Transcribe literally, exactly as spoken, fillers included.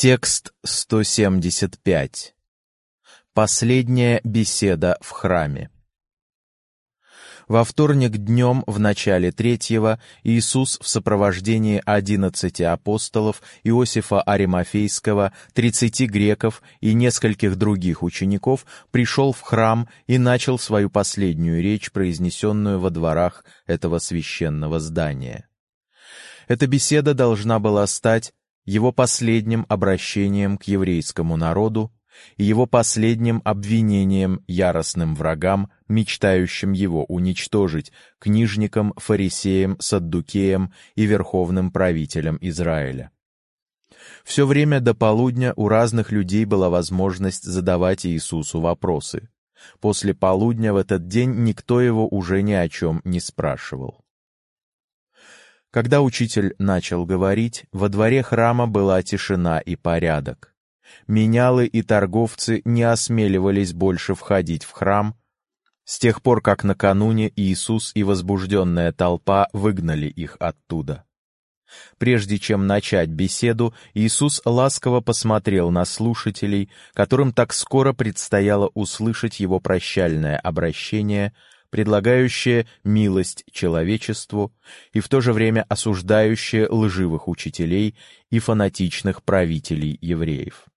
Текст сто семьдесят пять. Последняя беседа в храме. Во вторник днем в начале третьего Иисус в сопровождении одиннадцати апостолов, Иосифа Аримафейского, тридцати греков и нескольких других учеников пришел в храм и начал свою последнюю речь, произнесенную во дворах этого священного здания. Эта беседа должна была стать его последним обращением к еврейскому народу и его последним обвинением яростным врагам, мечтающим его уничтожить, книжникам, фарисеям, саддукеям и верховным правителям Израиля. Все время до полудня у разных людей была возможность задавать Иисусу вопросы. После полудня в этот день никто его уже ни о чем не спрашивал. Когда учитель начал говорить, во дворе храма была тишина и порядок. Менялы и торговцы не осмеливались больше входить в храм, с тех пор, как накануне Иисус и возбужденная толпа выгнали их оттуда. Прежде чем начать беседу, Иисус ласково посмотрел на слушателей, которым так скоро предстояло услышать его прощальное обращение, предлагающее милость человечеству и в то же время осуждающее лживых учителей и фанатичных правителей евреев.